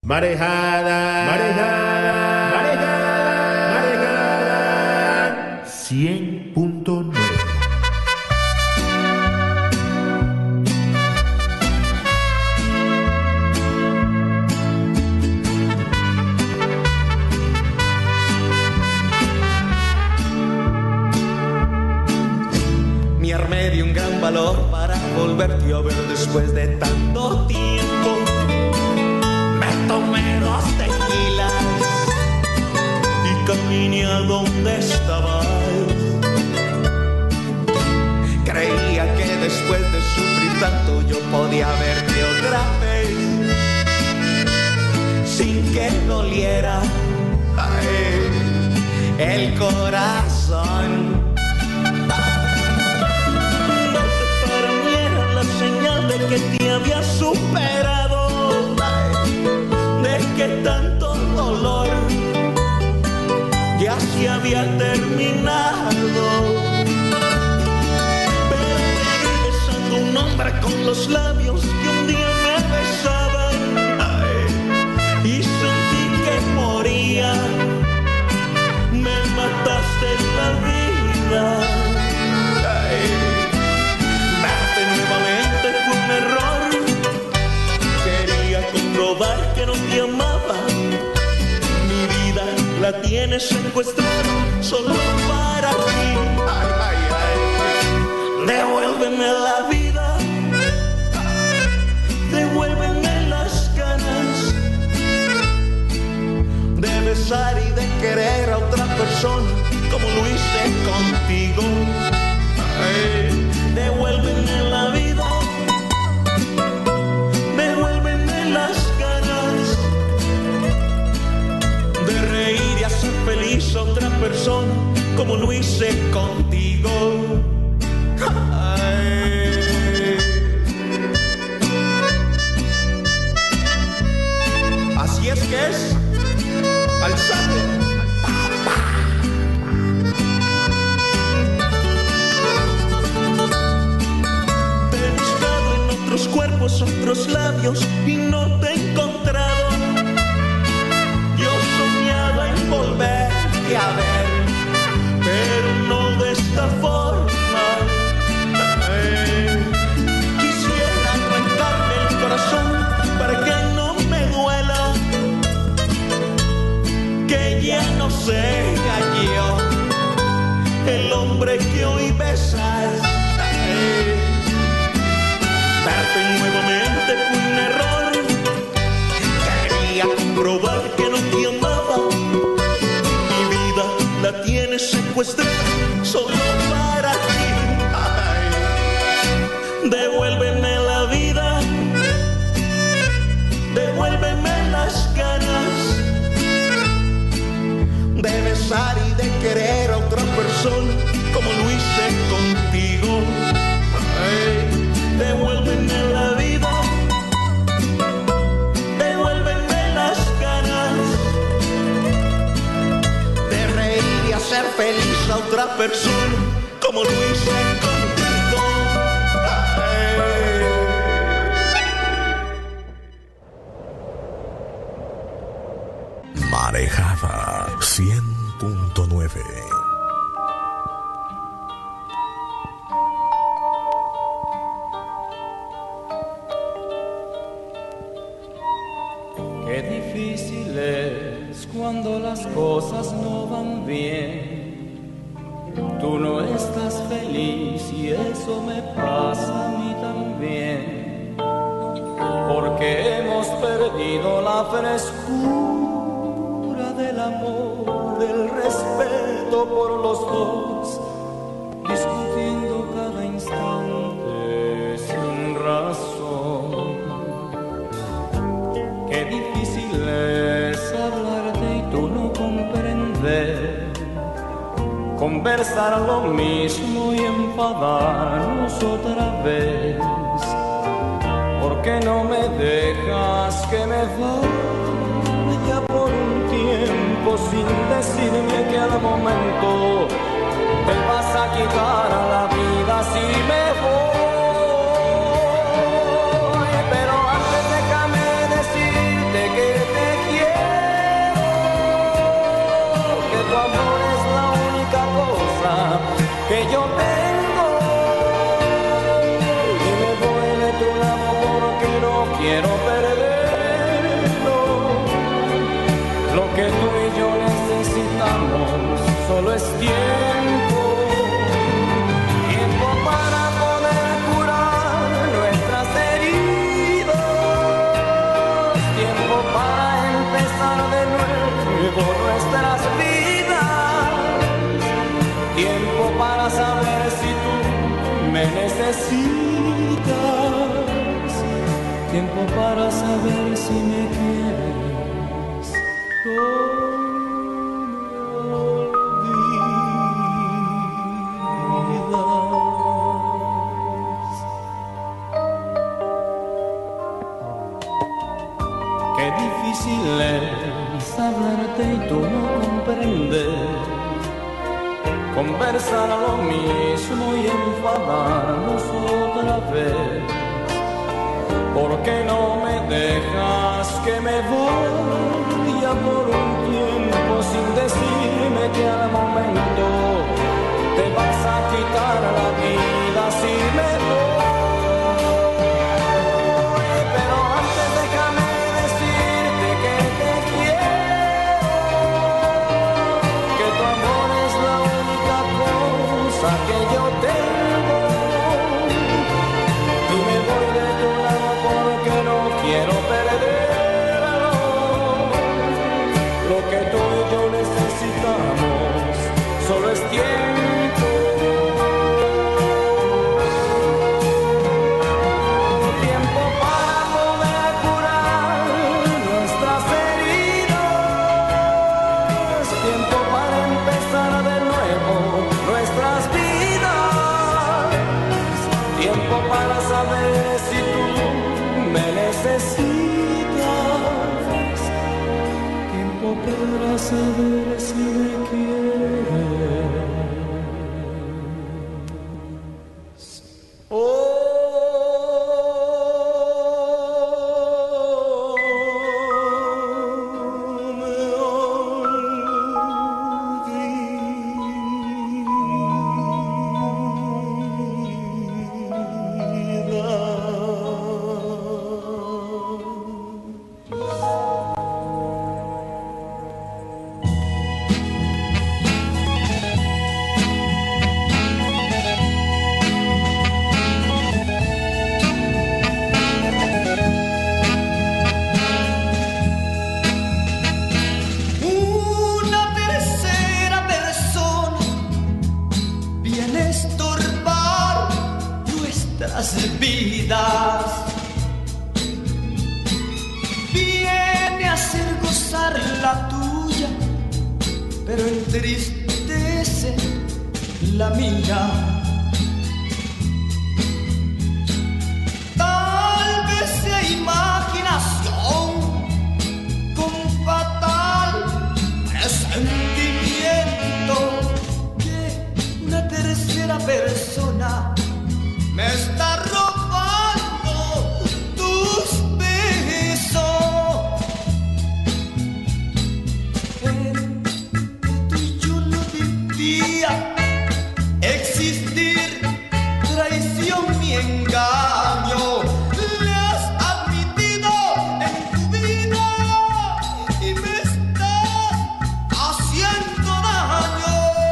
Marejada, marejada, marejada, marejada. 100.9. Me armé de un gran valor para volverte a ver después de tanto tiempo. Tomé 2 tequilas y caminé a donde estabas. Creía que después de sufrir tanto yo podía verte otra vez sin que doliera el corazón. Verte para mí era la señal de que te había superado, de que tanto dolor ya se había terminado. Pero me vi besando un hombre con los labios que un día me besaban, y sentí que moría. Me mataste la vida. Verte nuevamente fue un error. Quería comprobar que no te amaba. Mi vida la tienes secuestrada solo para ti. Ay, ay, ay. Devuélveme la vida. Devuélveme las ganas de besar y de querer a otra persona como lo hice contigo. Ay, devuélveme la vida. Reír y hacer feliz a otra persona como lo hice contigo. Ay. Así es que es. Alzate. Te he buscado en otros cuerpos, otros labios y no te he encontrado. Volverte a ver, pero no de esta forma. Quisiera arrancarme el corazón para que no me duela, que ya no sea yo el hombre que hoy besas. Verte nuevamente fue un error. Quería comprobar que no te amaba. La tienes secuestrada solo para ti. Ay. Devuélveme la vida. Devuélveme las ganas de besar y de querer a otra persona como lo hice contigo. Ay. Devuélveme la vida. Devuélveme las ganas ser feliz a otra persona como lo hice contigo. Marejada 100.9. Qué difícil es cuando las cosas no van bien. Tú no estás feliz y eso me pasa a mí también. Porque hemos perdido la frescura del amor, del respeto por los dos, discutiendo cada instante sin razón. Qué difícil es hablarte y tú no comprender, conversar lo mismo y enfadarnos otra vez. ¿Por qué no me dejas que me vaya por un tiempo sin decirme que al momento te vas a quitar a la vida si me voy? Pero antes déjame decirte que te solo es tiempo, tiempo para poder curar nuestras heridas, tiempo para empezar de nuevo nuestras vidas, tiempo para saber si tú me necesitas, tiempo para saber si me quieres. Qué difícil es hablarte y tú no comprendes, conversar lo mismo y enfadarnos otra vez. ¿Por qué no me dejas que me vaya por un tiempo sin decirme que al momento te vas a quitar la vida si me voy? Pero antes déjame decirte que te quiero, que tu amor es la única cosa que yo tengo, y me voy de tu lado porque no quiero perderlo. Lo que tú y yo necesitamos solo es tiempo, tiempo para poder curar nuestras heridas, tiempo para empezar de nuevo nuestras vidas, tiempo para saber si tú me necesitas, tiempo para saber si me quieres. Una tercera persona viene a estorbar nuestras vidas, viene a hacer gozar la tuya, pero entristece la mía. Tal vez sea imaginación con fatal presentimiento que una tercera persona me está robando tus besos. Entre tú y yo no debía existir traición ni engaño. Le has admitido en tu vida y me estás haciendo daño.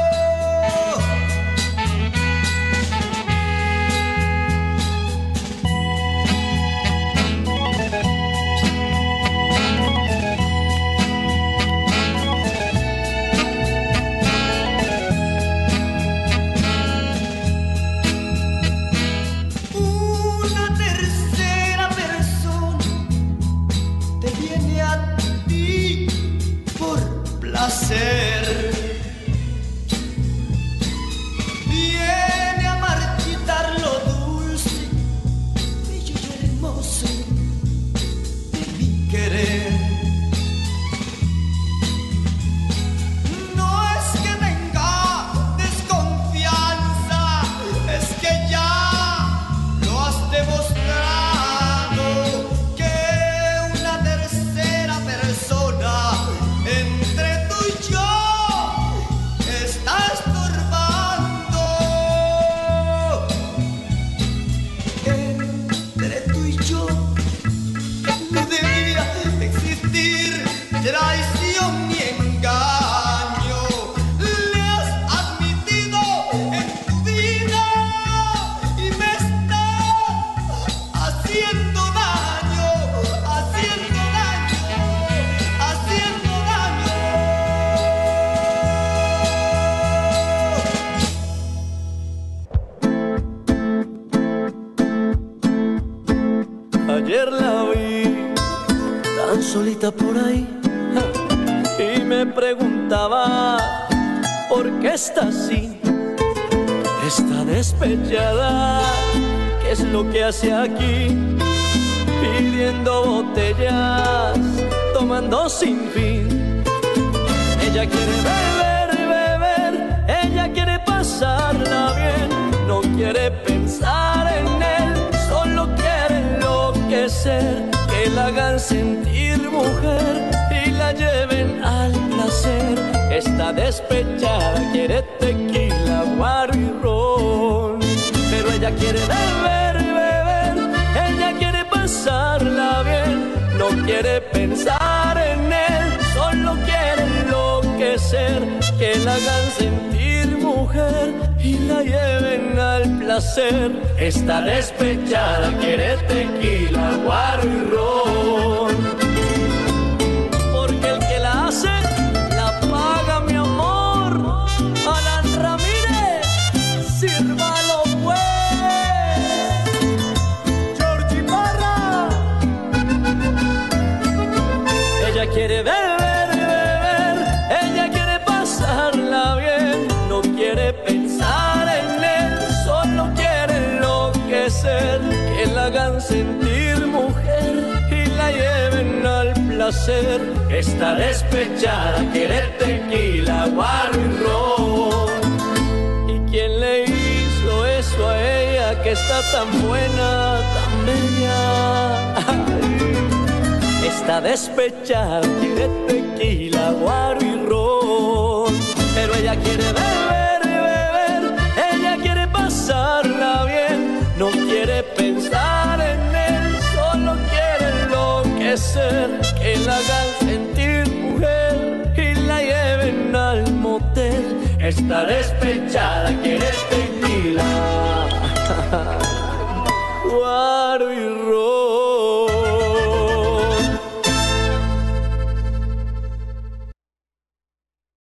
Una tercera persona te viene a ti por placer, viene a marchitar lo dulce, bello y hermoso de mi querer. No es que tenga desconfianza, es que ya lo has demostrado, que una tercera persona entre tú y yo solita por ahí y me preguntaba por qué está así, está despechada, ¿qué es lo que hace aquí? Pidiendo botellas, tomando sin fin. Ella quiere beber, beber, ella quiere pasarla bien, no quiere pensar en él, solo quiere enloquecer, que la hagan sentir mujer y la lleven al placer. Está despechada, quiere tequila, guaro y ron, pero ella quiere beber, beber, ella quiere pasarla bien, no quiere pensar en él, solo quiere enloquecer, que la hagan sentir mujer y la lleven al placer. Está despechada, quiere tequila, guaro y ron, porque el que la hace la paga, mi amor. Alan Ramírez, sírvalo pues. Georgie Parra. Ella quiere beber, beber, ella quiere pasarla bien, no quiere pensar en él, solo quiere enloquecer, que la hagan sentir mujer y la lleven al placer. Está despechada, quiere tequila, guaro y ron. ¿Y quién le hizo eso a ella que está tan buena, tan bella? Ay, está despechada, quiere tequila, guaro y ron, pero ella quiere beber, beber, ella quiere pasarla bien, no quiere pensar en él, solo quiere enloquecer, que la hagan sentir mujer y la lleven al motel. Está despechada, quiere tequila.